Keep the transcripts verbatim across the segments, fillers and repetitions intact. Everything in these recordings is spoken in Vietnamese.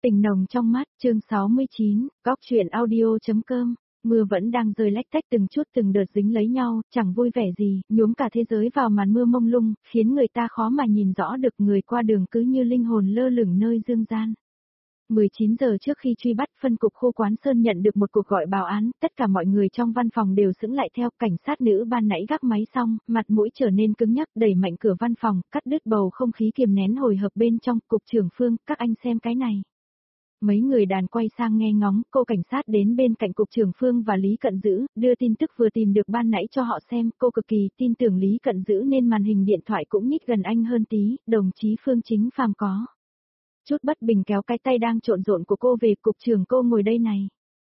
Tình nồng trong mắt, chương sáu mươi chín, góc truyện audio.com. Mưa vẫn đang rơi lách tách từng chút từng đợt dính lấy nhau, chẳng vui vẻ gì, nhuốm cả thế giới vào màn mưa mông lung, khiến người ta khó mà nhìn rõ được người qua đường cứ như linh hồn lơ lửng nơi dương gian. mười chín giờ trước khi truy bắt, phân cục khu Quán Sơn nhận được một cuộc gọi báo án, tất cả mọi người trong văn phòng đều sững lại theo. Cảnh sát nữ ban nãy gác máy xong, mặt mũi trở nên cứng nhắc, đẩy mạnh cửa văn phòng, cắt đứt bầu không khí kiềm nén hồi hộp bên trong. Cục trưởng Phương, các anh xem cái này. Mấy người đàn quay sang nghe ngóng, cô cảnh sát đến bên cạnh cục trưởng Phương và Lý Cận Dữ, đưa tin tức vừa tìm được ban nãy cho họ xem. Cô cực kỳ tin tưởng Lý Cận Dữ nên màn hình điện thoại cũng nhích gần anh hơn tí. Đồng chí Phương Chính Phàm có chút bất bình kéo cái tay đang trộn rộn của cô về. Cục trưởng, cô ngồi đây này.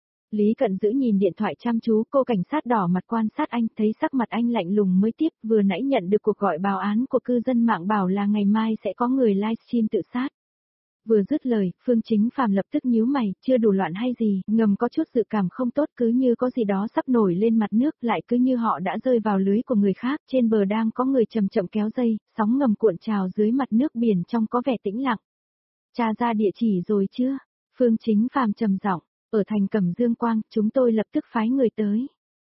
Lý Cận Dữ nhìn điện thoại chăm chú. Cô cảnh sát đỏ mặt quan sát anh, thấy sắc mặt anh lạnh lùng mới tiếp. Vừa nãy nhận được cuộc gọi báo án của cư dân mạng bảo là ngày mai sẽ có người livestream tự sát. Vừa dứt lời, Phương Chính Phàm lập tức nhíu mày, chưa đủ loạn hay gì, ngầm có chút dự cảm không tốt, cứ như có gì đó sắp nổi lên mặt nước, lại cứ như họ đã rơi vào lưới của người khác. Trên bờ đang có người chậm chậm kéo dây, sóng ngầm cuộn trào dưới mặt nước, biển trong có vẻ tĩnh lặng. Tra ra địa chỉ rồi chưa? Phương Chính Phàm trầm giọng. Ở thành Cẩm Dương Quang, chúng tôi lập tức phái người tới.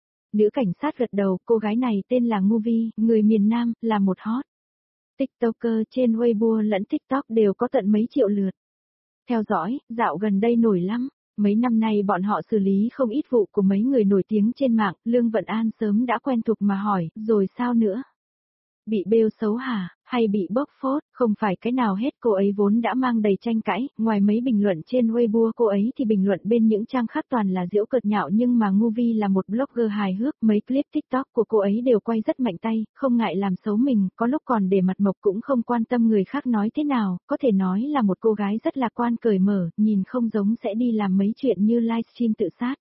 Nữ cảnh sát gật đầu. Cô gái này tên là Ngu Vi, người miền Nam, là một hot TikToker, trên Weibo lẫn TikTok đều có tận mấy triệu lượt theo dõi, dạo gần đây nổi lắm. Mấy năm nay bọn họ xử lý không ít vụ của mấy người nổi tiếng trên mạng. Lương Vận An sớm đã quen thuộc mà hỏi, rồi sao nữa? Bị bêu xấu hả, hay bị bóc phốt? Không phải cái nào hết. Cô ấy vốn đã mang đầy tranh cãi, ngoài mấy bình luận trên Weibo cô ấy thì bình luận bên những trang khác toàn là giễu cợt nhạo, nhưng mà Ngu Vi là một blogger hài hước, mấy clip TikTok của cô ấy đều quay rất mạnh tay, không ngại làm xấu mình, có lúc còn để mặt mộc cũng không quan tâm người khác nói thế nào, có thể nói là một cô gái rất lạc quan cởi mở, nhìn không giống sẽ đi làm mấy chuyện như livestream tự sát.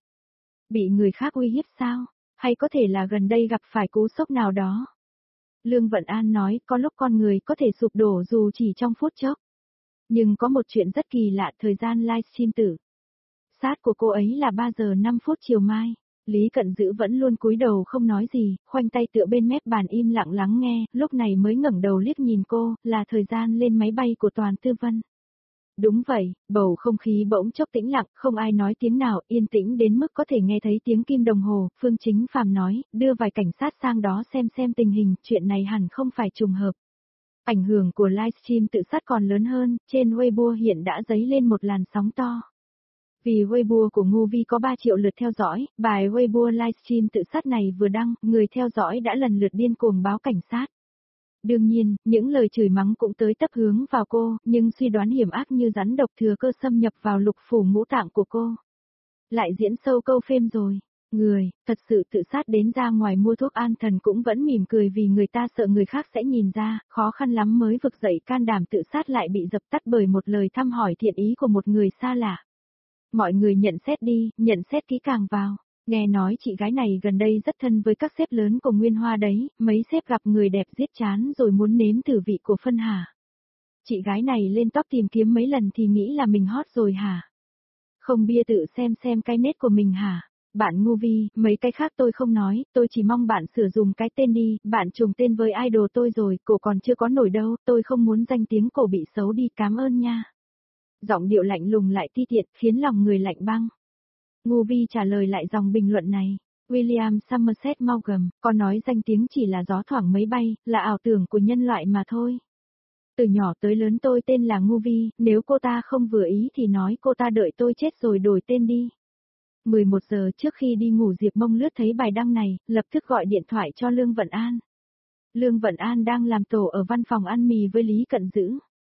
Bị người khác uy hiếp sao? Hay có thể là gần đây gặp phải cú sốc nào đó? Lương Vận An nói, có lúc con người có thể sụp đổ dù chỉ trong phút chốc. Nhưng có một chuyện rất kỳ lạ, thời gian livestream tử sát của cô ấy là ba giờ năm phút chiều mai. Lý Cận Dữ vẫn luôn cúi đầu không nói gì, khoanh tay tựa bên mép bàn im lặng lắng nghe, lúc này mới ngẩng đầu liếc nhìn cô, là thời gian lên máy bay của Toàn Tư Vân. Đúng vậy, bầu không khí bỗng chốc tĩnh lặng, không ai nói tiếng nào, yên tĩnh đến mức có thể nghe thấy tiếng kim đồng hồ. Phương Chính Phàm nói, đưa vài cảnh sát sang đó xem xem tình hình, chuyện này hẳn không phải trùng hợp. Ảnh hưởng của livestream tự sát còn lớn hơn, trên Weibo hiện đã dấy lên một làn sóng to. Vì Weibo của Ngu Vi có ba triệu lượt theo dõi, bài Weibo livestream tự sát này vừa đăng, người theo dõi đã lần lượt điên cuồng báo cảnh sát. Đương nhiên, những lời chửi mắng cũng tới tấp hướng vào cô, nhưng suy đoán hiểm ác như rắn độc thừa cơ xâm nhập vào lục phủ ngũ tạng của cô. Lại diễn sâu câu phêm rồi. Người, thật sự tự sát đến ra ngoài mua thuốc an thần cũng vẫn mỉm cười vì người ta sợ người khác sẽ nhìn ra, khó khăn lắm mới vực dậy can đảm tự sát lại bị dập tắt bởi một lời thăm hỏi thiện ý của một người xa lạ. Mọi người nhận xét đi, nhận xét kỹ càng vào. Nghe nói chị gái này gần đây rất thân với các sếp lớn của Nguyên Hoa đấy, mấy sếp gặp người đẹp giết chán rồi muốn nếm thử vị của phân hả? Chị gái này lên top tìm kiếm mấy lần thì nghĩ là mình hot rồi hả? Không bia tự xem xem cái nét của mình hả? Bạn Ngu Vi, mấy cái khác tôi không nói, tôi chỉ mong bạn sửa dùng cái tên đi, bạn trùng tên với idol tôi rồi, cổ còn chưa có nổi đâu, tôi không muốn danh tiếng cổ bị xấu đi, cảm ơn nha. Giọng điệu lạnh lùng lại ti tiện, khiến lòng người lạnh băng. Ngu Vi trả lời lại dòng bình luận này. William Somerset Maugham, có nói danh tiếng chỉ là gió thoảng mấy bay, là ảo tưởng của nhân loại mà thôi. Từ nhỏ tới lớn tôi tên là Ngu Vi, nếu cô ta không vừa ý thì nói cô ta đợi tôi chết rồi đổi tên đi. mười một giờ trước khi đi ngủ Diệp Mông lướt thấy bài đăng này, lập tức gọi điện thoại cho Lương Vận An. Lương Vận An đang làm tổ ở văn phòng ăn mì với Lý Cận Dữ.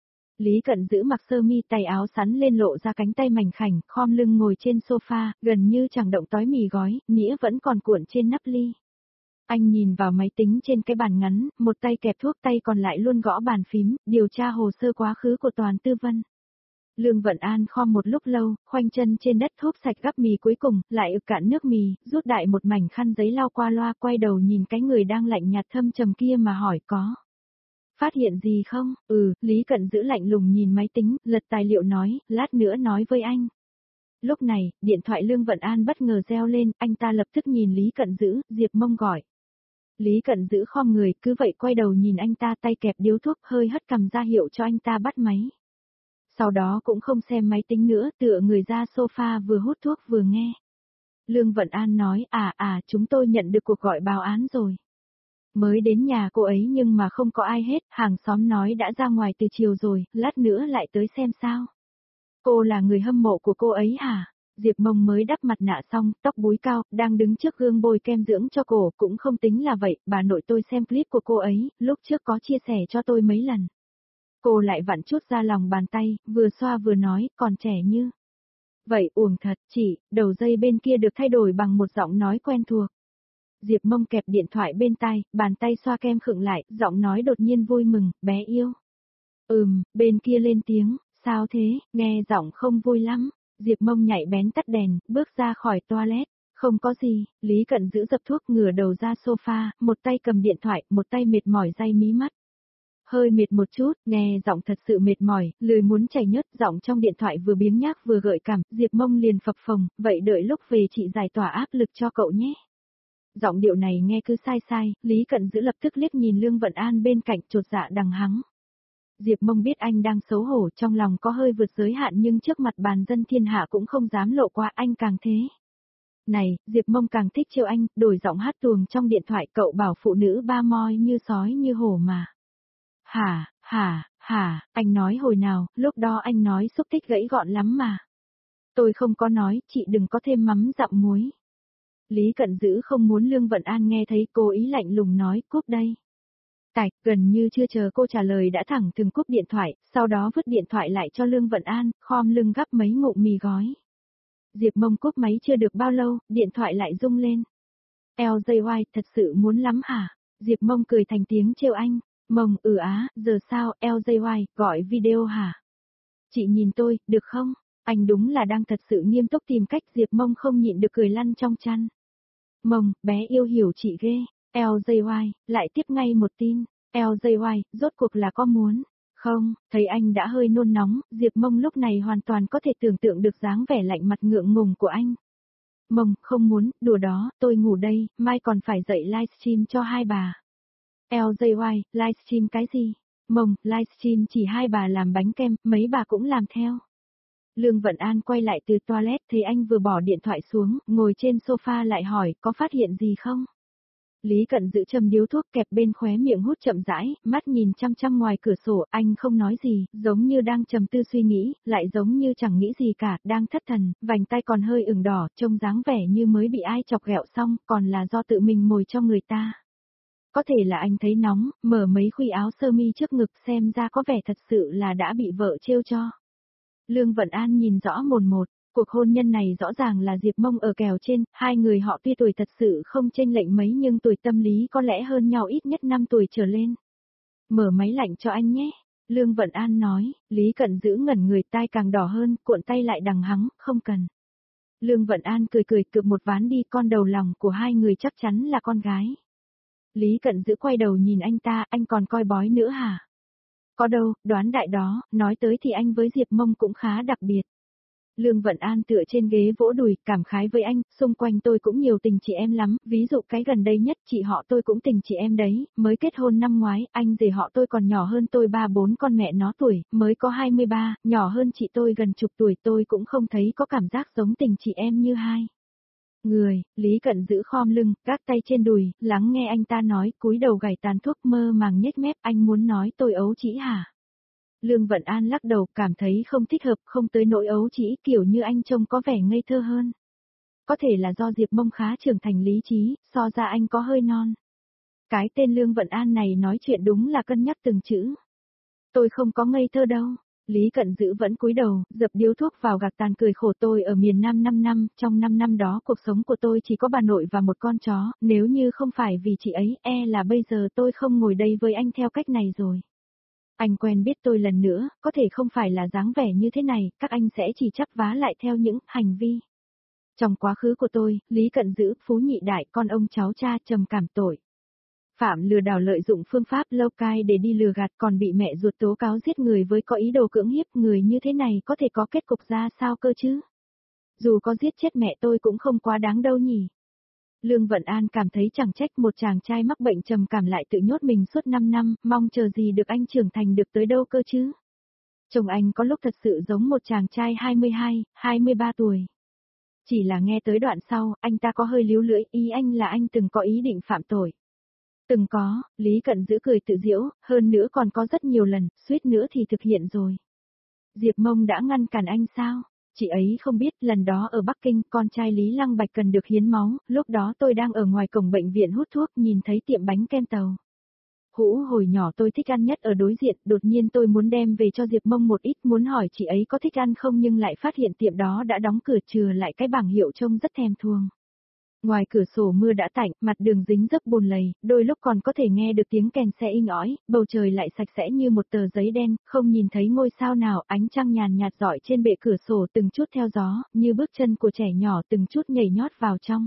Lý Cận Dữ mặc sơ mi tay áo sắn lên lộ ra cánh tay mảnh khảnh, khom lưng ngồi trên sofa, gần như chẳng động tói mì gói, nĩa vẫn còn cuộn trên nắp ly. Anh nhìn vào máy tính trên cái bàn ngắn, một tay kẹp thuốc tay còn lại luôn gõ bàn phím, điều tra hồ sơ quá khứ của Toàn Tư Vân. Lương Vận An khom một lúc lâu, khoanh chân trên đất thốp sạch gắp mì cuối cùng, lại ực cạn nước mì, rút đại một mảnh khăn giấy lau qua loa, quay đầu nhìn cái người đang lạnh nhạt thâm trầm kia mà hỏi có phát hiện gì không? Ừ, Lý Cận Dữ lạnh lùng nhìn máy tính, lật tài liệu nói, lát nữa nói với anh. Lúc này, điện thoại Lương Vận An bất ngờ reo lên, anh ta lập tức nhìn Lý Cận Dữ, Diệp Mông gọi. Lý Cận Dữ khom người, cứ vậy quay đầu nhìn anh ta, tay kẹp điếu thuốc, hơi hất cằm ra hiệu cho anh ta bắt máy. Sau đó cũng không xem máy tính nữa, tựa người ra sofa vừa hút thuốc vừa nghe. Lương Vận An nói, à à, chúng tôi nhận được cuộc gọi báo án rồi. Mới đến nhà cô ấy nhưng mà không có ai hết, hàng xóm nói đã ra ngoài từ chiều rồi, lát nữa lại tới xem sao. Cô là người hâm mộ của cô ấy hả? Diệp Mông mới đắp mặt nạ xong, tóc búi cao, đang đứng trước gương bôi kem dưỡng cho cổ, cũng không tính là vậy, bà nội tôi xem clip của cô ấy, lúc trước có chia sẻ cho tôi mấy lần. Cô lại vặn chút ra lòng bàn tay, vừa xoa vừa nói, còn trẻ như. Vậy uổng thật, chị, đầu dây bên kia được thay đổi bằng một giọng nói quen thuộc. Diệp Mông kẹp điện thoại bên tai, bàn tay xoa kem khựng lại, giọng nói đột nhiên vui mừng, bé yêu. Ừm, bên kia lên tiếng, sao thế, nghe giọng không vui lắm. Diệp Mông nhạy bén tắt đèn, bước ra khỏi toilet. Không có gì, Lý Cận giữ dập thuốc ngửa đầu ra sofa, một tay cầm điện thoại, một tay mệt mỏi day mí mắt. Hơi mệt một chút, nghe giọng thật sự mệt mỏi, lười muốn chảy nhớt, giọng trong điện thoại vừa biếng nhác vừa gợi cảm, Diệp Mông liền phập phồng, vậy đợi lúc về chị giải tỏa áp lực cho cậu nhé. Giọng điệu này nghe cứ sai sai, Lý Cận giữ lập tức liếc nhìn Lương Vận An bên cạnh chột dạ đằng hắng. Diệp Mông biết anh đang xấu hổ, trong lòng có hơi vượt giới hạn nhưng trước mặt bàn dân thiên hạ cũng không dám lộ qua, anh càng thế. Này, Diệp Mông càng thích trêu anh, đổi giọng hát tuồng trong điện thoại, cậu bảo phụ nữ ba moi như sói như hổ mà. Hả, hả, hả, anh nói hồi nào, lúc đó anh nói xúc tích gãy gọn lắm mà. Tôi không có nói, chị đừng có thêm mắm dặm muối. Lý Cận Dữ không muốn Lương Vận An nghe thấy, cố ý lạnh lùng nói, cúp đây. Tạch, gần như chưa chờ cô trả lời đã thẳng thừng cúp điện thoại, sau đó vứt điện thoại lại cho Lương Vận An, khom lưng gắp mấy ngụm mì gói. Diệp Mông cúp máy chưa được bao lâu, điện thoại lại rung lên. lờ gi i, thật sự muốn lắm hả? Diệp Mông cười thành tiếng trêu anh. Mông, ừ á, giờ sao, lờ gi i, gọi video hả? Chị nhìn tôi, được không? Anh đúng là đang thật sự nghiêm túc tìm cách, Diệp Mông không nhịn được cười lăn trong chăn. Mông, bé yêu hiểu chị ghê. lờ gi i, lại tiếp ngay một tin. lờ gi i, rốt cuộc là có muốn. Không, thấy anh đã hơi nôn nóng, Diệp Mông lúc này hoàn toàn có thể tưởng tượng được dáng vẻ lạnh mặt ngượng ngùng của anh. Mông, không muốn, đùa đó, tôi ngủ đây, mai còn phải dậy livestream cho hai bà. lờ gi i, livestream cái gì? Mông, livestream chỉ hai bà làm bánh kem, mấy bà cũng làm theo. Lương Vận An quay lại từ toilet thấy anh vừa bỏ điện thoại xuống, ngồi trên sofa lại hỏi, có phát hiện gì không? Lý Cận giữ châm điếu thuốc kẹp bên khóe miệng hút chậm rãi, mắt nhìn chăm chăm ngoài cửa sổ, anh không nói gì, giống như đang trầm tư suy nghĩ, lại giống như chẳng nghĩ gì cả, đang thất thần, vành tay còn hơi ửng đỏ, trông dáng vẻ như mới bị ai chọc ghẹo xong, còn là do tự mình mồi cho người ta. Có thể là anh thấy nóng, mở mấy khuy áo sơ mi trước ngực xem ra có vẻ thật sự là đã bị vợ trêu cho. Lương Vận An nhìn rõ mồn một, cuộc hôn nhân này rõ ràng là Diệp Mông ở kèo trên, hai người họ tuy tuổi thật sự không chênh lệch mấy nhưng tuổi tâm lý có lẽ hơn nhau ít nhất năm tuổi trở lên. Mở máy lạnh cho anh nhé, Lương Vận An nói, Lý Cận giữ ngẩn người, tai càng đỏ hơn, cuộn tay lại đằng hắng, không cần. Lương Vận An cười cười cược một ván đi, con đầu lòng của hai người chắc chắn là con gái. Lý Cận giữ quay đầu nhìn anh ta, anh còn coi bói nữa hả? Có đâu, đoán đại đó, nói tới thì anh với Diệp Mông cũng khá đặc biệt. Lương Vận An tựa trên ghế vỗ đùi, cảm khái với anh, xung quanh tôi cũng nhiều tình chị em lắm, ví dụ cái gần đây nhất chị họ tôi cũng tình chị em đấy, mới kết hôn năm ngoái, anh rể họ tôi còn nhỏ hơn tôi ba bốn, con mẹ nó tuổi, mới có hai mươi ba, nhỏ hơn chị tôi gần chục tuổi, tôi cũng không thấy có cảm giác giống tình chị em như hai. Người, Lý Cận giữ khom lưng, gác tay trên đùi, lắng nghe anh ta nói, cúi đầu gảy tàn thuốc, mơ màng nhếch mép, anh muốn nói tôi ấu trĩ hả? Lương Vận An lắc đầu, cảm thấy không thích hợp, không tới nỗi ấu trĩ, kiểu như anh trông có vẻ ngây thơ hơn. Có thể là do Diệp Mông khá trưởng thành lý trí, so ra anh có hơi non. Cái tên Lương Vận An này nói chuyện đúng là cân nhắc từng chữ. Tôi không có ngây thơ đâu. Lý Cận Dữ vẫn cúi đầu, dập điếu thuốc vào gạt tàn, cười khổ, tôi ở miền Nam năm năm, trong năm năm đó cuộc sống của tôi chỉ có bà nội và một con chó, nếu như không phải vì chị ấy, e là bây giờ tôi không ngồi đây với anh theo cách này rồi. Anh quen biết tôi lần nữa, có thể không phải là dáng vẻ như thế này, các anh sẽ chỉ chắp vá lại theo những hành vi. Trong quá khứ của tôi, Lý Cận Dữ, phú nhị đại, con ông cháu cha, trầm cảm tội. Phạm lừa đảo lợi dụng phương pháp lâu cai để đi lừa gạt, còn bị mẹ ruột tố cáo giết người với có ý đồ cưỡng hiếp, người như thế này có thể có kết cục ra sao cơ chứ? Dù có giết chết mẹ tôi cũng không quá đáng đâu nhỉ. Lương Vận An cảm thấy chẳng trách một chàng trai mắc bệnh trầm cảm lại tự nhốt mình suốt năm năm, mong chờ gì được anh trưởng thành được tới đâu cơ chứ? Trông anh có lúc thật sự giống một chàng trai hai mươi hai, hai mươi ba tuổi. Chỉ là nghe tới đoạn sau, anh ta có hơi líu lưỡi, ý anh là anh từng có ý định phạm tội. Từng có, Lý Cận giữ cười tự giễu, hơn nữa còn có rất nhiều lần, suýt nữa thì thực hiện rồi. Diệp Mông đã ngăn cản anh sao? Chị ấy không biết, lần đó ở Bắc Kinh, con trai Lý Lăng Bạch cần được hiến máu, lúc đó tôi đang ở ngoài cổng bệnh viện hút thuốc, nhìn thấy tiệm bánh kem tàu. Hũ hồi nhỏ tôi thích ăn nhất ở đối diện, đột nhiên tôi muốn đem về cho Diệp Mông một ít, muốn hỏi chị ấy có thích ăn không nhưng lại phát hiện tiệm đó đã đóng cửa, chừa lại cái bảng hiệu trông rất thèm thuồng. Ngoài cửa sổ mưa đã tạnh, mặt đường dính dấp bùn lầy, đôi lúc còn có thể nghe được tiếng kèn xe inh ỏi, bầu trời lại sạch sẽ như một tờ giấy đen, không nhìn thấy ngôi sao nào, ánh trăng nhàn nhạt rọi trên bệ cửa sổ từng chút theo gió, như bước chân của trẻ nhỏ từng chút nhảy nhót vào trong.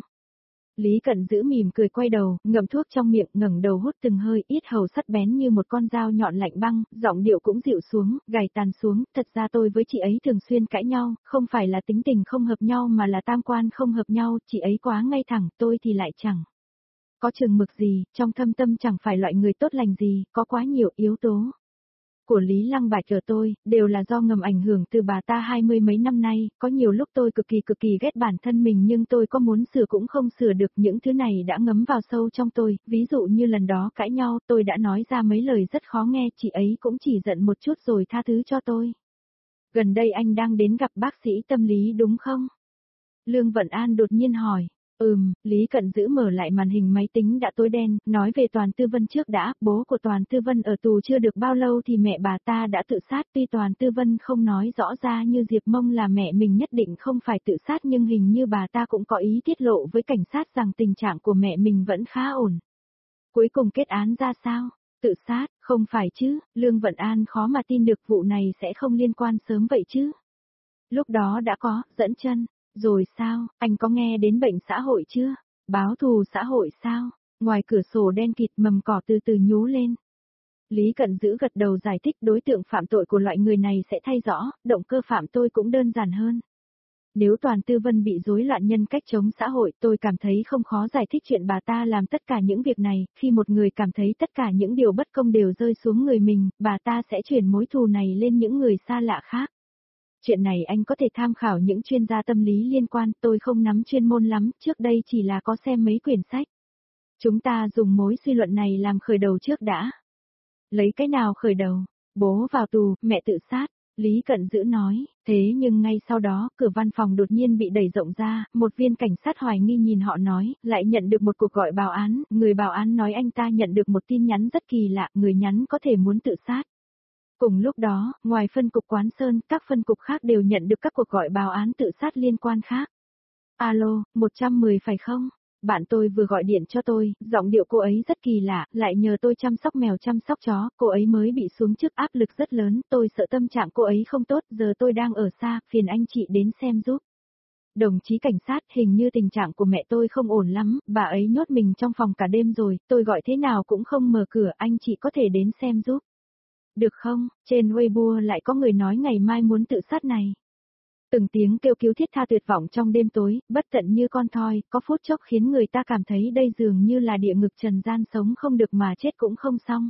Lý Cận giữ mỉm cười quay đầu, ngậm thuốc trong miệng, ngẩng đầu hút từng hơi, yết hầu sắc bén như một con dao nhọn lạnh băng, giọng điệu cũng dịu xuống, gầy tàn xuống, thật ra tôi với chị ấy thường xuyên cãi nhau, không phải là tính tình không hợp nhau mà là tam quan không hợp nhau, chị ấy quá ngay thẳng, tôi thì lại chẳng có chừng mực gì, trong thâm tâm chẳng phải loại người tốt lành gì, có quá nhiều yếu tố của Lý Lăng Bạch ở tôi, đều là do ngầm ảnh hưởng từ bà ta hai mươi mấy năm nay, có nhiều lúc tôi cực kỳ cực kỳ ghét bản thân mình nhưng tôi có muốn sửa cũng không sửa được, những thứ này đã ngấm vào sâu trong tôi, ví dụ như lần đó cãi nhau tôi đã nói ra mấy lời rất khó nghe, chị ấy cũng chỉ giận một chút rồi tha thứ cho tôi. Gần đây anh đang đến gặp bác sĩ tâm lý đúng không? Lương Vận An đột nhiên hỏi. Ừm, Lý Cận giữ mở lại màn hình máy tính đã tối đen, nói về Toàn Tư Vân trước đã, bố của Toàn Tư Vân ở tù chưa được bao lâu thì mẹ bà ta đã tự sát, tuy Toàn Tư Vân không nói rõ ra như Diệp Mông là mẹ mình nhất định không phải tự sát nhưng hình như bà ta cũng có ý tiết lộ với cảnh sát rằng tình trạng của mẹ mình vẫn khá ổn. Cuối cùng kết án ra sao? Tự sát, không phải chứ, Lương Vận An khó mà tin được vụ này sẽ không liên quan sớm vậy chứ. Lúc đó đã có, dẫn chân. Rồi sao, anh có nghe đến bệnh xã hội chưa? Báo thù xã hội sao? Ngoài cửa sổ đen kịt mầm cỏ từ từ nhú lên. Lý Cận giữ gật đầu giải thích đối tượng phạm tội của loại người này sẽ thay rõ, động cơ phạm tôi cũng đơn giản hơn. Nếu Toàn Tư Vân bị rối loạn nhân cách chống xã hội tôi cảm thấy không khó giải thích chuyện bà ta làm tất cả những việc này, khi một người cảm thấy tất cả những điều bất công đều rơi xuống người mình, bà ta sẽ chuyển mối thù này lên những người xa lạ khác. Chuyện này anh có thể tham khảo những chuyên gia tâm lý liên quan, tôi không nắm chuyên môn lắm, trước đây chỉ là có xem mấy quyển sách. Chúng ta dùng mối suy luận này làm khởi đầu trước đã. Lấy cái nào khởi đầu? Bố vào tù, mẹ tự sát, Lý Cận giữ nói, thế nhưng ngay sau đó, cửa văn phòng đột nhiên bị đẩy rộng ra, một viên cảnh sát hoài nghi nhìn họ nói, lại nhận được một cuộc gọi báo án, người báo án nói anh ta nhận được một tin nhắn rất kỳ lạ, người nhắn có thể muốn tự sát. Cùng lúc đó, ngoài phân cục Quán Sơn, các phân cục khác đều nhận được các cuộc gọi báo án tự sát liên quan khác. Alo, một trăm mười phải không? Bạn tôi vừa gọi điện cho tôi, giọng điệu cô ấy rất kỳ lạ, lại nhờ tôi chăm sóc mèo chăm sóc chó, cô ấy mới bị xuống trước áp lực rất lớn, tôi sợ tâm trạng cô ấy không tốt, giờ tôi đang ở xa, phiền anh chị đến xem giúp. Đồng chí cảnh sát, hình như tình trạng của mẹ tôi không ổn lắm, bà ấy nhốt mình trong phòng cả đêm rồi, tôi gọi thế nào cũng không mở cửa, anh chị có thể đến xem giúp. Được không, trên Weibo lại có người nói ngày mai muốn tự sát này. Từng tiếng kêu cứu thiết tha tuyệt vọng trong đêm tối, bất tận như con thoi, có phút chốc khiến người ta cảm thấy đây dường như là địa ngục trần gian, sống không được mà chết cũng không xong.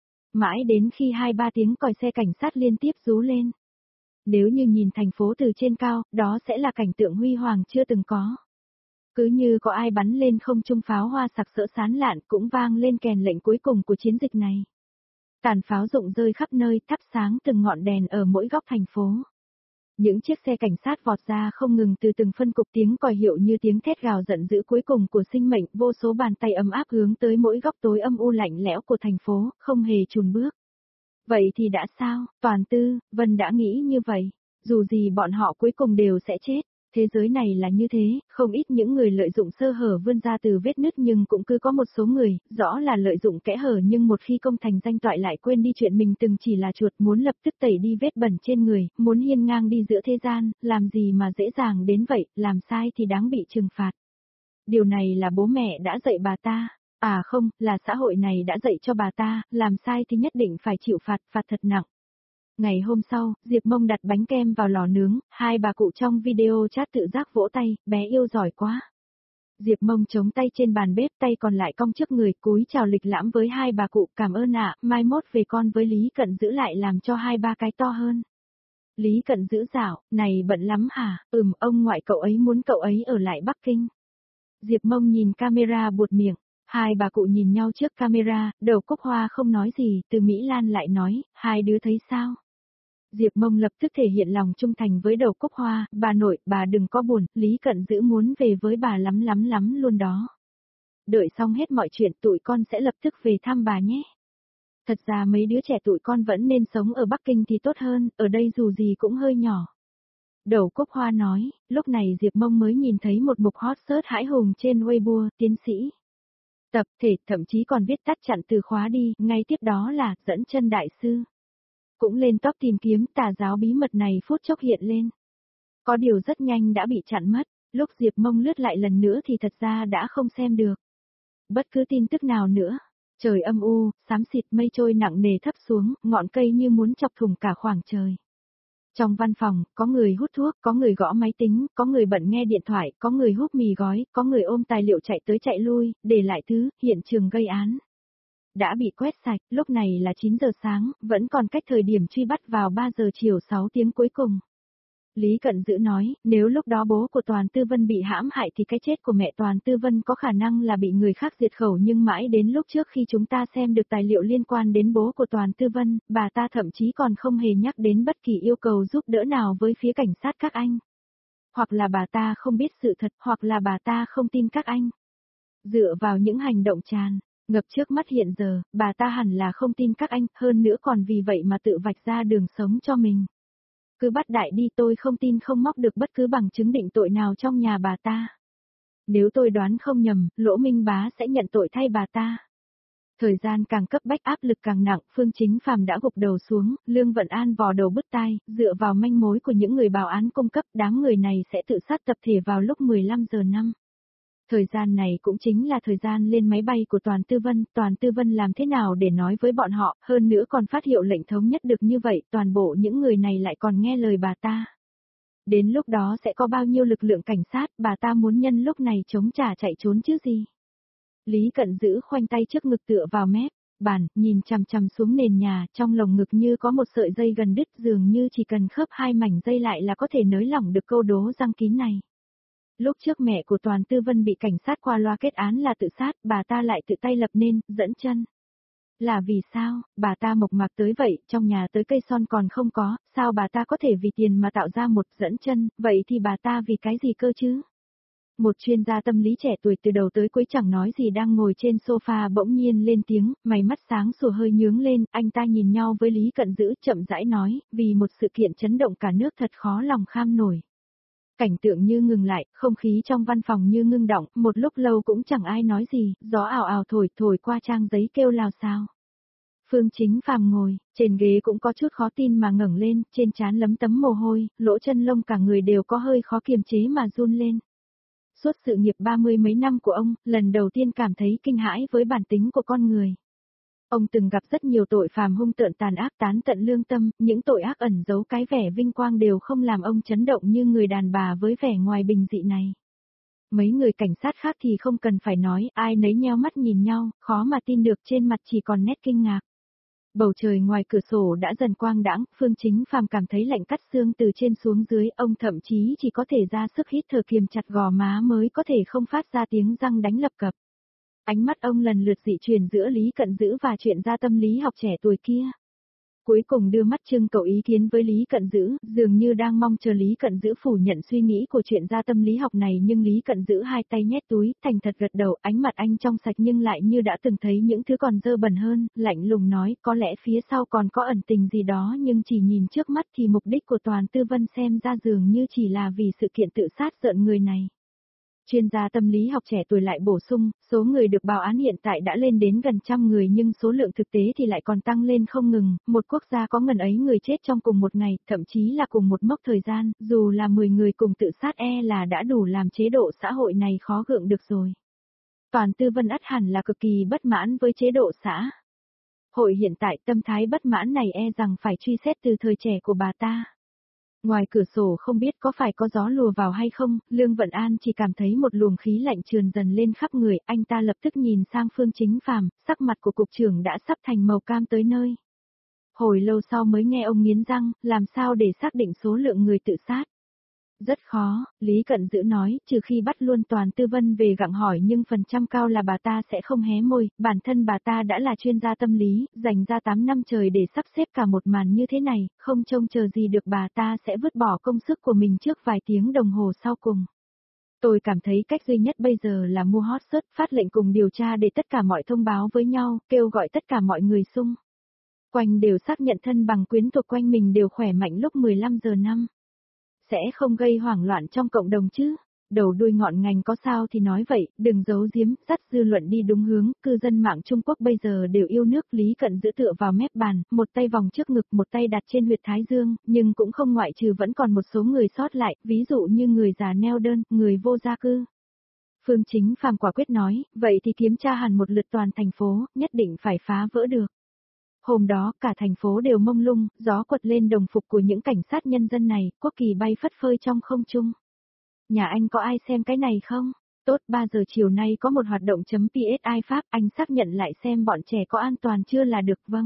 Mãi đến khi hai ba tiếng còi xe cảnh sát liên tiếp rú lên. Nếu như nhìn thành phố từ trên cao, đó sẽ là cảnh tượng huy hoàng chưa từng có. Cứ như có ai bắn lên không trung pháo hoa sặc sỡ sán lạn, cũng vang lên kèn lệnh cuối cùng của chiến dịch này. Tàn pháo rụng rơi khắp nơi, thắp sáng từng ngọn đèn ở mỗi góc thành phố. Những chiếc xe cảnh sát vọt ra không ngừng từ từng phân cục, tiếng còi hiệu như tiếng thét gào giận dữ cuối cùng của sinh mệnh, vô số bàn tay ấm áp hướng tới mỗi góc tối âm u lạnh lẽo của thành phố, không hề chùn bước. Vậy thì đã sao, Toàn Tư Vân đã nghĩ như vậy, dù gì bọn họ cuối cùng đều sẽ chết. Thế giới này là như thế, không ít những người lợi dụng sơ hở vươn ra từ vết nứt nhưng cũng cứ có một số người, rõ là lợi dụng kẽ hở nhưng một khi công thành danh toại lại quên đi chuyện mình từng chỉ là chuột, muốn lập tức tẩy đi vết bẩn trên người, muốn hiên ngang đi giữa thế gian, làm gì mà dễ dàng đến vậy, làm sai thì đáng bị trừng phạt. Điều này là bố mẹ đã dạy bà ta, à không, là xã hội này đã dạy cho bà ta, làm sai thì nhất định phải chịu phạt, phạt thật nặng. Ngày hôm sau, Diệp Mông đặt bánh kem vào lò nướng, hai bà cụ trong video chat tự giác vỗ tay, bé yêu giỏi quá. Diệp Mông chống tay trên bàn bếp, tay còn lại cong trước người, cúi chào lịch lãm với hai bà cụ, cảm ơn ạ, mai mốt về con với Lý Cận giữ lại làm cho hai ba cái to hơn. Lý Cận Dữ dạo, này bận lắm hả, ừm ông ngoại cậu ấy muốn cậu ấy ở lại Bắc Kinh. Diệp Mông nhìn camera buột miệng, hai bà cụ nhìn nhau trước camera, Đầu Cúc Hoa không nói gì, từ Mỹ Lan lại nói, hai đứa thấy sao? Diệp Mông lập tức thể hiện lòng trung thành với Đầu Cúc Hoa, bà nội, bà đừng có buồn, Lý Cận Dữ muốn về với bà lắm lắm lắm luôn đó. Đợi xong hết mọi chuyện tụi con sẽ lập tức về thăm bà nhé. Thật ra mấy đứa trẻ tụi con vẫn nên sống ở Bắc Kinh thì tốt hơn, ở đây dù gì cũng hơi nhỏ. Đầu Cúc Hoa nói, lúc này Diệp Mông mới nhìn thấy một mục hot search hãi hùng trên Weibo, tiến sĩ. Tập thể, thậm chí còn viết tắt chặn từ khóa đi, ngay tiếp đó là, dẫn chân đại sư. Cũng lên top tìm kiếm tà giáo bí mật này phút chốc hiện lên. Có điều rất nhanh đã bị chặn mất, lúc Diệp Mông lướt lại lần nữa thì thật ra đã không xem được. Bất cứ tin tức nào nữa. Trời âm u, xám xịt mây trôi nặng nề thấp xuống, ngọn cây như muốn chọc thủng cả khoảng trời. Trong văn phòng, có người hút thuốc, có người gõ máy tính, có người bận nghe điện thoại, có người hút mì gói, có người ôm tài liệu chạy tới chạy lui, để lại thứ, hiện trường gây án. Đã bị quét sạch, lúc này là chín giờ sáng, vẫn còn cách thời điểm truy bắt vào ba giờ chiều sáu tiếng cuối cùng. Lý Cận Dữ nói, nếu lúc đó bố của Toàn Tư Vân bị hãm hại thì cái chết của mẹ Toàn Tư Vân có khả năng là bị người khác diệt khẩu, nhưng mãi đến lúc trước khi chúng ta xem được tài liệu liên quan đến bố của Toàn Tư Vân, bà ta thậm chí còn không hề nhắc đến bất kỳ yêu cầu giúp đỡ nào với phía cảnh sát các anh. Hoặc là bà ta không biết sự thật, hoặc là bà ta không tin các anh. Dựa vào những hành động tràn ngập trước mắt hiện giờ, bà ta hẳn là không tin các anh, hơn nữa còn vì vậy mà tự vạch ra đường sống cho mình. Cứ bắt đại đi, tôi không tin không móc được bất cứ bằng chứng định tội nào trong nhà bà ta. Nếu tôi đoán không nhầm, Lỗ Minh Bá sẽ nhận tội thay bà ta. Thời gian càng cấp bách, áp lực càng nặng, Phương Chính Phàm đã gục đầu xuống, Lương Vận An vò đầu bứt tai, dựa vào manh mối của những người báo án cung cấp, đám người này sẽ tự sát tập thể vào lúc mười lăm giờ năm. Thời gian này cũng chính là thời gian lên máy bay của Toàn Tư Vân, Toàn Tư Vân làm thế nào để nói với bọn họ, hơn nữa còn phát hiệu lệnh thống nhất được như vậy, toàn bộ những người này lại còn nghe lời bà ta. Đến lúc đó sẽ có bao nhiêu lực lượng cảnh sát, bà ta muốn nhân lúc này chống trả chạy trốn chứ gì. Lý Cận Dữ khoanh tay trước ngực tựa vào mép, bàn, nhìn chằm chằm xuống nền nhà, trong lồng ngực như có một sợi dây gần đứt, dường như chỉ cần khớp hai mảnh dây lại là có thể nới lỏng được câu đố răng kín này. Lúc trước mẹ của Toàn Tư Vân bị cảnh sát qua loa kết án là tự sát, bà ta lại tự tay lập nên, dẫn chân. Là vì sao, bà ta mộc mạc tới vậy, trong nhà tới cây son còn không có, sao bà ta có thể vì tiền mà tạo ra một dẫn chân, vậy thì bà ta vì cái gì cơ chứ? Một chuyên gia tâm lý trẻ tuổi từ đầu tới cuối chẳng nói gì đang ngồi trên sofa bỗng nhiên lên tiếng, mày mắt sáng sủa hơi nhướng lên, anh ta nhìn nhau với Lý Cận Dữ chậm rãi nói, vì một sự kiện chấn động cả nước thật khó lòng kham nổi. Cảnh tượng như ngừng lại, không khí trong văn phòng như ngưng động, một lúc lâu cũng chẳng ai nói gì, gió ào ào thổi, thổi qua trang giấy kêu lào xao. Phương Chính Phàm ngồi, trên ghế cũng có chút khó tin mà ngẩng lên, trên trán lấm tấm mồ hôi, lỗ chân lông cả người đều có hơi khó kiềm chế mà run lên. Suốt sự nghiệp ba mươi mấy năm của ông, lần đầu tiên cảm thấy kinh hãi với bản tính của con người. Ông từng gặp rất nhiều tội phàm hung tợn tàn ác tán tận lương tâm, những tội ác ẩn giấu cái vẻ vinh quang đều không làm ông chấn động như người đàn bà với vẻ ngoài bình dị này. Mấy người cảnh sát khác thì không cần phải nói, ai nấy nheo mắt nhìn nhau, khó mà tin được, trên mặt chỉ còn nét kinh ngạc. Bầu trời ngoài cửa sổ đã dần quang đãng, Phương Chính Phàm cảm thấy lạnh cắt xương từ trên xuống dưới, ông thậm chí chỉ có thể ra sức hít thở kiềm chặt gò má mới có thể không phát ra tiếng răng đánh lập cập. Ánh mắt ông lần lượt dị chuyển giữa Lý Cận Dữ và chuyện gia tâm lý học trẻ tuổi kia. Cuối cùng đưa mắt trưng cầu ý kiến với Lý Cận Dữ, dường như đang mong chờ Lý Cận Dữ phủ nhận suy nghĩ của chuyện gia tâm lý học này, nhưng Lý Cận Dữ hai tay nhét túi, thành thật gật đầu, ánh mặt anh trong sạch nhưng lại như đã từng thấy những thứ còn dơ bẩn hơn, lạnh lùng nói, có lẽ phía sau còn có ẩn tình gì đó, nhưng chỉ nhìn trước mắt thì mục đích của Toàn Tư Vân xem ra dường như chỉ là vì sự kiện tự sát giận người này. Chuyên gia tâm lý học trẻ tuổi lại bổ sung, số người được báo án hiện tại đã lên đến gần trăm người, nhưng số lượng thực tế thì lại còn tăng lên không ngừng, một quốc gia có ngần ấy người chết trong cùng một ngày, thậm chí là cùng một mốc thời gian, dù là mười người cùng tự sát e là đã đủ làm chế độ xã hội này khó gượng được rồi. Toàn Tư Vân ắt hẳn là cực kỳ bất mãn với chế độ xã hội hiện tại, tâm thái bất mãn này e rằng phải truy xét từ thời trẻ của bà ta. Ngoài cửa sổ không biết có phải có gió lùa vào hay không, Lương Vận An chỉ cảm thấy một luồng khí lạnh trườn dần lên khắp người, anh ta lập tức nhìn sang Phương Chính Phàm, sắc mặt của cục trưởng đã sắp thành màu cam tới nơi. Hồi lâu sau mới nghe ông nghiến răng, làm sao để xác định số lượng người tự sát. Rất khó, Lý Cận Dữ nói, trừ khi bắt luôn Toàn Tư Vân về gặng hỏi nhưng phần trăm cao là bà ta sẽ không hé môi, bản thân bà ta đã là chuyên gia tâm lý, dành ra tám năm trời để sắp xếp cả một màn như thế này, không trông chờ gì được bà ta sẽ vứt bỏ công sức của mình trước vài tiếng đồng hồ sau cùng. Tôi cảm thấy cách duy nhất bây giờ là mua hot search, phát lệnh cùng điều tra để tất cả mọi thông báo với nhau, kêu gọi tất cả mọi người xung quanh đều xác nhận thân bằng quyến thuộc quanh mình đều khỏe mạnh lúc mười lăm giờ năm. Sẽ không gây hoảng loạn trong cộng đồng chứ. Đầu đuôi ngọn ngành có sao thì nói vậy, đừng giấu giếm, dắt dư luận đi đúng hướng, cư dân mạng Trung Quốc bây giờ đều yêu nước. Lý Cận Dữ tựa vào mép bàn, một tay vòng trước ngực, một tay đặt trên huyệt thái dương, nhưng cũng không ngoại trừ vẫn còn một số người sót lại, ví dụ như người già neo đơn, người vô gia cư. Phương Chính Phàm quả quyết nói, vậy thì kiểm tra hẳn một lượt toàn thành phố, nhất định phải phá vỡ được. Hôm đó cả thành phố đều mông lung, gió quật lên đồng phục của những cảnh sát nhân dân này, quốc kỳ bay phất phơi trong không trung. Nhà anh có ai xem cái này không? Tốt, ba giờ chiều nay có một hoạt động chấm pê ét i Pháp, anh xác nhận lại xem bọn trẻ có an toàn chưa là được. Vâng.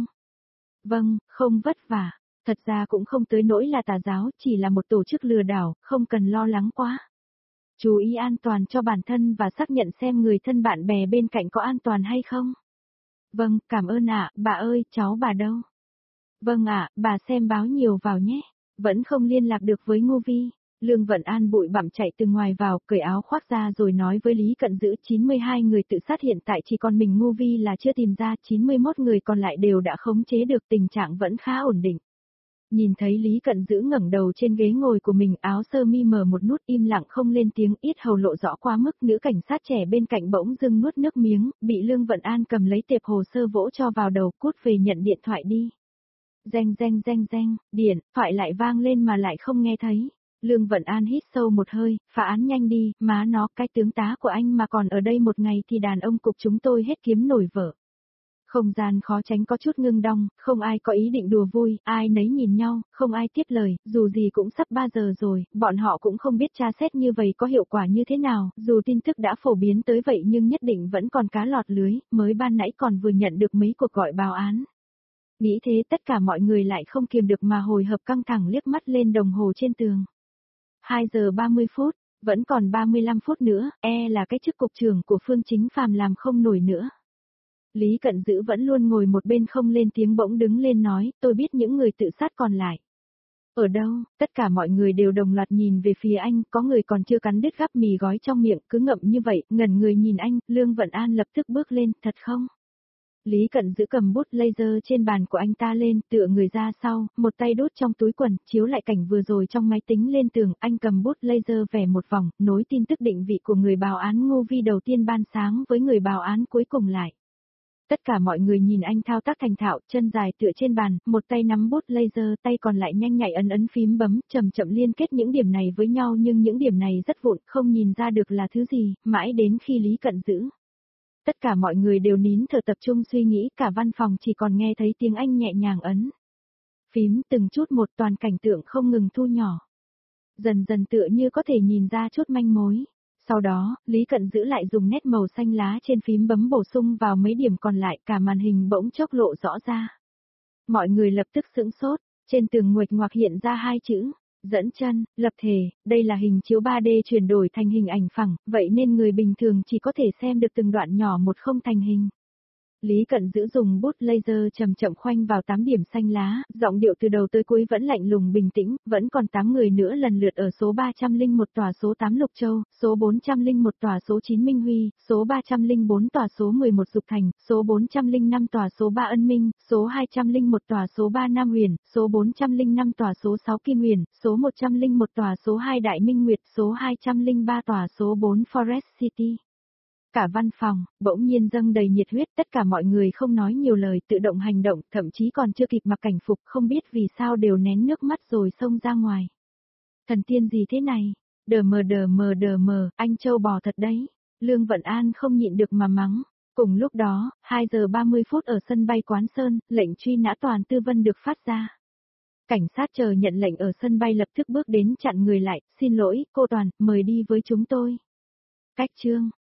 Vâng, không vất vả. Thật ra cũng không tới nỗi là tà giáo, chỉ là một tổ chức lừa đảo, không cần lo lắng quá. Chú ý an toàn cho bản thân và xác nhận xem người thân bạn bè bên cạnh có an toàn hay không. Vâng, cảm ơn ạ, bà ơi, cháu bà đâu? Vâng ạ, bà xem báo nhiều vào nhé. Vẫn không liên lạc được với Ngô Vi. Lương Vận An bụi bặm chạy từ ngoài vào, cởi áo khoác ra rồi nói với Lý Cận Dữ chín mươi hai người tự sát hiện tại chỉ còn mình Ngô Vi là chưa tìm ra, chín mươi mốt người còn lại đều đã khống chế được, tình trạng vẫn khá ổn định. Nhìn thấy Lý Cận Dữ ngẩng đầu trên ghế ngồi của mình, áo sơ mi mở một nút, im lặng không lên tiếng, ít hầu lộ rõ quá mức. Nữ cảnh sát trẻ bên cạnh bỗng dưng nuốt nước miếng, bị Lương Vận An cầm lấy tệp hồ sơ vỗ cho vào đầu, cút về nhận điện thoại đi. Reng reng reng reng, điện thoại lại vang lên mà lại không nghe thấy. Lương Vận An hít sâu một hơi, phá án nhanh đi, má nó, cái tướng tá của anh mà còn ở đây một ngày thì đàn ông cục chúng tôi hết kiếm nổi vợ. Không gian khó tránh có chút ngưng đong, không ai có ý định đùa vui, ai nấy nhìn nhau, không ai tiếp lời, dù gì cũng sắp ba giờ rồi, bọn họ cũng không biết tra xét như vậy có hiệu quả như thế nào, dù tin tức đã phổ biến tới vậy nhưng nhất định vẫn còn cá lọt lưới, mới ban nãy còn vừa nhận được mấy cuộc gọi báo án. Nghĩ thế tất cả mọi người lại không kiềm được mà hồi hộp căng thẳng liếc mắt lên đồng hồ trên tường. hai giờ ba mươi phút, vẫn còn ba mươi lăm phút nữa, e là cái chức cục trưởng của Phương Chính Phàm làm không nổi nữa. Lý Cận Dữ vẫn luôn ngồi một bên không lên tiếng, bỗng đứng lên nói, tôi biết những người tự sát còn lại. Ở đâu? Tất cả mọi người đều đồng loạt nhìn về phía anh, có người còn chưa cắn đứt gắp mì gói trong miệng, cứ ngậm như vậy, ngẩn người nhìn anh. Lương Vận An lập tức bước lên, thật không? Lý Cận Dữ cầm bút laser trên bàn của anh ta lên, tựa người ra sau, một tay đút trong túi quần, chiếu lại cảnh vừa rồi trong máy tính lên tường, anh cầm bút laser vẽ một vòng, nối tin tức định vị của người báo án Ngô Vi đầu tiên ban sáng với người báo án cuối cùng lại. Tất cả mọi người nhìn anh thao tác thành thạo, chân dài tựa trên bàn, một tay nắm bút laser, tay còn lại nhanh nhạy ấn ấn phím bấm, chậm chậm liên kết những điểm này với nhau, nhưng những điểm này rất vụn, không nhìn ra được là thứ gì, mãi đến khi Lý Cận Dữ. Tất cả mọi người đều nín thở tập trung suy nghĩ, cả văn phòng chỉ còn nghe thấy tiếng anh nhẹ nhàng ấn phím, từng chút một, toàn cảnh tượng không ngừng thu nhỏ. Dần dần tựa như có thể nhìn ra chút manh mối. Sau đó, Lý Cận Dữ lại dùng nét màu xanh lá trên phím bấm bổ sung vào mấy điểm còn lại, cả màn hình bỗng chốc lộ rõ ra. Mọi người lập tức sững sốt, trên tường nguệch ngoạc hiện ra hai chữ, dẫn chân, lập thể, đây là hình chiếu ba D chuyển đổi thành hình ảnh phẳng, vậy nên người bình thường chỉ có thể xem được từng đoạn nhỏ một không thành hình. Lý Cận Dữ dùng bút laser chậm chậm khoanh vào tám điểm xanh lá, giọng điệu từ đầu tới cuối vẫn lạnh lùng bình tĩnh, vẫn còn tám người nữa lần lượt ở số ba không một tòa số tám Lục Châu, số bốn không một tòa số chín Minh Huy, số ba không bốn tòa số mười một Dục Thành, số bốn không năm tòa số ba Ân Minh, số hai không một tòa số ba Nam Huyền, số bốn không năm tòa số sáu Kim Huyền, số một không một tòa số hai Đại Minh Nguyệt, số hai không ba tòa số bốn Forest City. Cả văn phòng, bỗng nhiên dâng đầy nhiệt huyết, tất cả mọi người không nói nhiều lời, tự động hành động, thậm chí còn chưa kịp mặc cảnh phục, không biết vì sao đều nén nước mắt rồi xông ra ngoài. Thần tiên gì thế này? Đờ mờ đờ mờ đờ mờ, anh châu bò thật đấy. Lương Vận An không nhịn được mà mắng. Cùng lúc đó, hai giờ ba mươi phút ở sân bay Quán Sơn, lệnh truy nã Toàn Tư Vân được phát ra. Cảnh sát chờ nhận lệnh ở sân bay lập tức bước đến chặn người lại, xin lỗi, cô Toàn, mời đi với chúng tôi. Cách chương.